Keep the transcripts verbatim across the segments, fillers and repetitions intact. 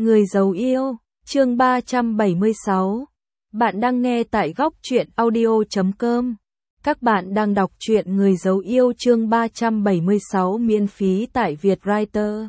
Người giấu yêu, chương ba trăm bảy mươi sáu. Bạn đang nghe tại góc truyện audio chấm com. Các bạn đang đọc truyện Người giấu yêu chương ba trăm bảy mươi sáu miễn phí tại Vietwriter.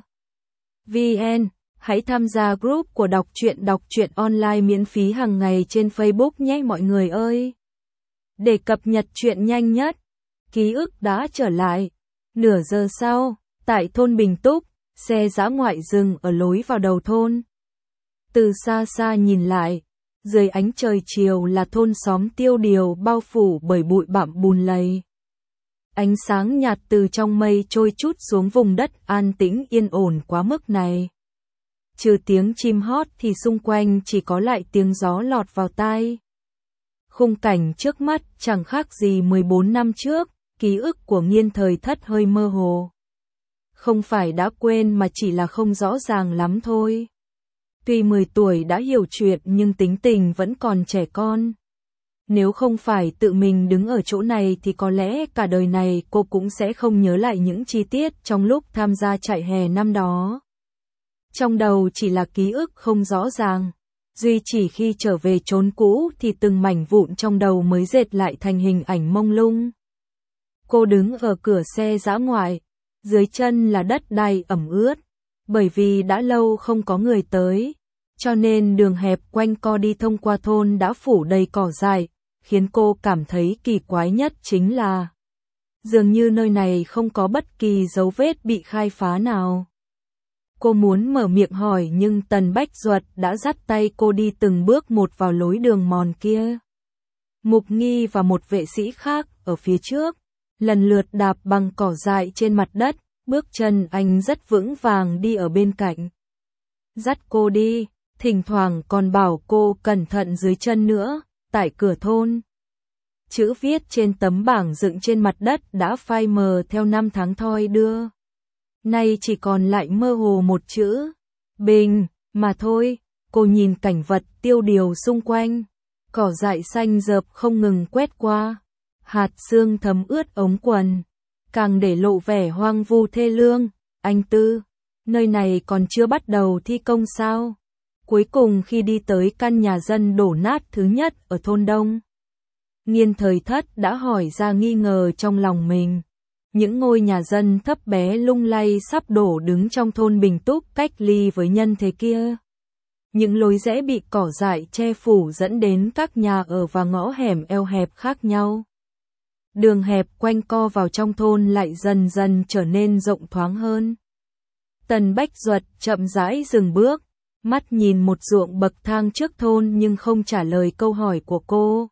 vê en. Hãy tham gia group của đọc truyện đọc truyện online miễn phí hàng ngày trên Facebook nhé mọi người ơi. Để cập nhật truyện nhanh nhất, ký ức đã trở lại. Nửa giờ sau, tại thôn Bình Túc, xe dã ngoại dừng ở lối vào đầu thôn. Từ xa xa nhìn lại, dưới ánh trời chiều là thôn xóm tiêu điều bao phủ bởi bụi bặm bùn lầy. Ánh sáng nhạt từ trong mây trôi trút xuống vùng đất an tĩnh yên ổn quá mức này. Trừ tiếng chim hót thì xung quanh chỉ có lại tiếng gió lọt vào tai. Khung cảnh trước mắt chẳng khác gì mười bốn năm trước, ký ức của Nghiên Thời Thất hơi mơ hồ. Không phải đã quên mà chỉ là không rõ ràng lắm thôi. Tuy mười tuổi đã hiểu chuyện nhưng tính tình vẫn còn trẻ con. Nếu không phải tự mình đứng ở chỗ này thì có lẽ cả đời này cô cũng sẽ không nhớ lại những chi tiết trong lúc tham gia trại hè năm đó. Trong đầu chỉ là ký ức không rõ ràng. Duy chỉ khi trở về chốn cũ thì từng mảnh vụn trong đầu mới dệt lại thành hình ảnh mông lung. Cô đứng ở cửa xe dã ngoại, dưới chân là đất đai ẩm ướt, bởi vì đã lâu không có người tới, cho nên đường hẹp quanh co đi thông qua thôn đã phủ đầy cỏ dại, khiến cô cảm thấy kỳ quái nhất chính là dường như nơi này không có bất kỳ dấu vết bị khai phá nào. Cô muốn mở miệng hỏi nhưng Tần Bách Duật đã dắt tay cô đi từng bước một vào lối đường mòn kia. Mục Nghi và một vệ sĩ khác ở phía trước, lần lượt đạp bằng cỏ dại trên mặt đất, bước chân anh rất vững vàng đi ở bên cạnh. Dắt cô đi, thỉnh thoảng còn bảo cô cẩn thận dưới chân nữa, tại cửa thôn. Chữ viết trên tấm bảng dựng trên mặt đất đã phai mờ theo năm tháng thoi đưa. Nay chỉ còn lại mơ hồ một chữ, Bình, mà thôi. Cô nhìn cảnh vật tiêu điều xung quanh, cỏ dại xanh rợp không ngừng quét qua, hạt sương thấm ướt ống quần, càng để lộ vẻ hoang vu thê lương. Anh Tư, nơi này còn chưa bắt đầu thi công sao? Cuối cùng khi đi tới căn nhà dân đổ nát thứ nhất ở thôn Đông, Nghiên Thời Thất đã hỏi ra nghi ngờ trong lòng mình. Những ngôi nhà dân thấp bé lung lay sắp đổ đứng trong thôn Bình Túc cách ly với nhân thế kia. Những lối rẽ bị cỏ dại che phủ dẫn đến các nhà ở và ngõ hẻm eo hẹp khác nhau. Đường hẹp quanh co vào trong thôn lại dần dần trở nên rộng thoáng hơn. Tần Bách Duật chậm rãi dừng bước, mắt nhìn một ruộng bậc thang trước thôn nhưng không trả lời câu hỏi của cô.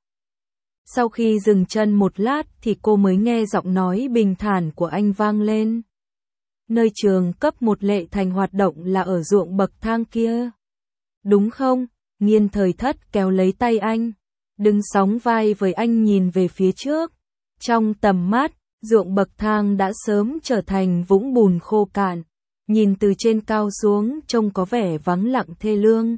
Sau khi dừng chân một lát thì cô mới nghe giọng nói bình thản của anh vang lên. Nơi trường cấp một Lệ Thành hoạt động là ở ruộng bậc thang kia. Đúng không? Nghiên Thời Thất kéo lấy tay anh, đứng sóng vai với anh nhìn về phía trước. Trong tầm mắt, ruộng bậc thang đã sớm trở thành vũng bùn khô cạn, nhìn từ trên cao xuống trông có vẻ vắng lặng thê lương.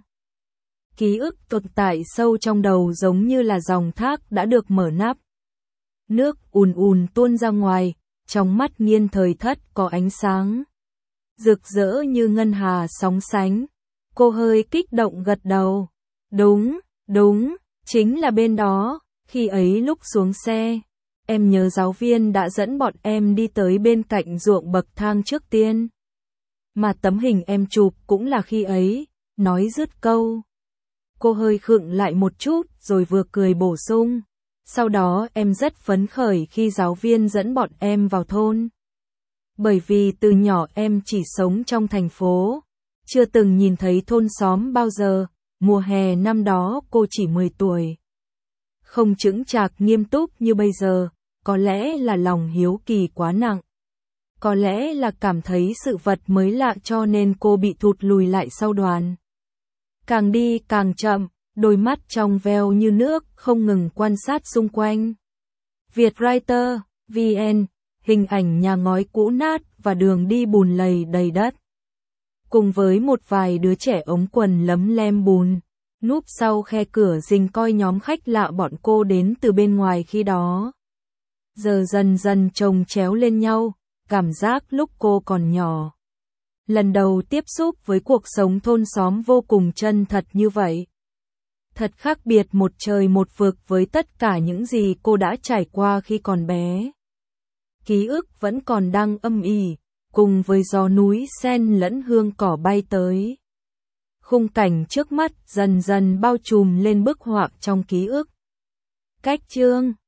Ký ức tồn tại sâu trong đầu giống như là dòng thác đã được mở nắp. Nước ùn ùn tuôn ra ngoài, trong mắt Nghiên Thời Thất có ánh sáng rực rỡ như ngân hà sóng sánh. Cô hơi kích động gật đầu. Đúng, đúng, chính là bên đó. Khi ấy lúc xuống xe, em nhớ giáo viên đã dẫn bọn em đi tới bên cạnh ruộng bậc thang trước tiên. Mà tấm hình em chụp cũng là khi ấy. Nói dứt câu, cô hơi khựng lại một chút rồi vừa cười bổ sung. Sau đó em rất phấn khởi khi giáo viên dẫn bọn em vào thôn. Bởi vì từ nhỏ em chỉ sống trong thành phố, chưa từng nhìn thấy thôn xóm bao giờ. Mùa hè năm đó cô chỉ mười tuổi. Không chững chạc nghiêm túc như bây giờ, có lẽ là lòng hiếu kỳ quá nặng. Có lẽ là cảm thấy sự vật mới lạ cho nên cô bị thụt lùi lại sau đoàn. Càng đi càng chậm, đôi mắt trong veo như nước không ngừng quan sát xung quanh. Vietwriter, vê en, hình ảnh nhà ngói cũ nát và đường đi bùn lầy đầy đất. Cùng với một vài đứa trẻ ống quần lấm lem bùn, núp sau khe cửa rình coi nhóm khách lạ bọn cô đến từ bên ngoài khi đó. Giờ dần dần chồng chéo lên nhau, cảm giác lúc cô còn nhỏ. Lần đầu tiếp xúc với cuộc sống thôn xóm vô cùng chân thật như vậy. Thật khác biệt một trời một vực với tất cả những gì cô đã trải qua khi còn bé. Ký ức vẫn còn đang âm ỉ, cùng với gió núi sen lẫn hương cỏ bay tới. Khung cảnh trước mắt dần dần bao trùm lên bức họa trong ký ức. Cách chương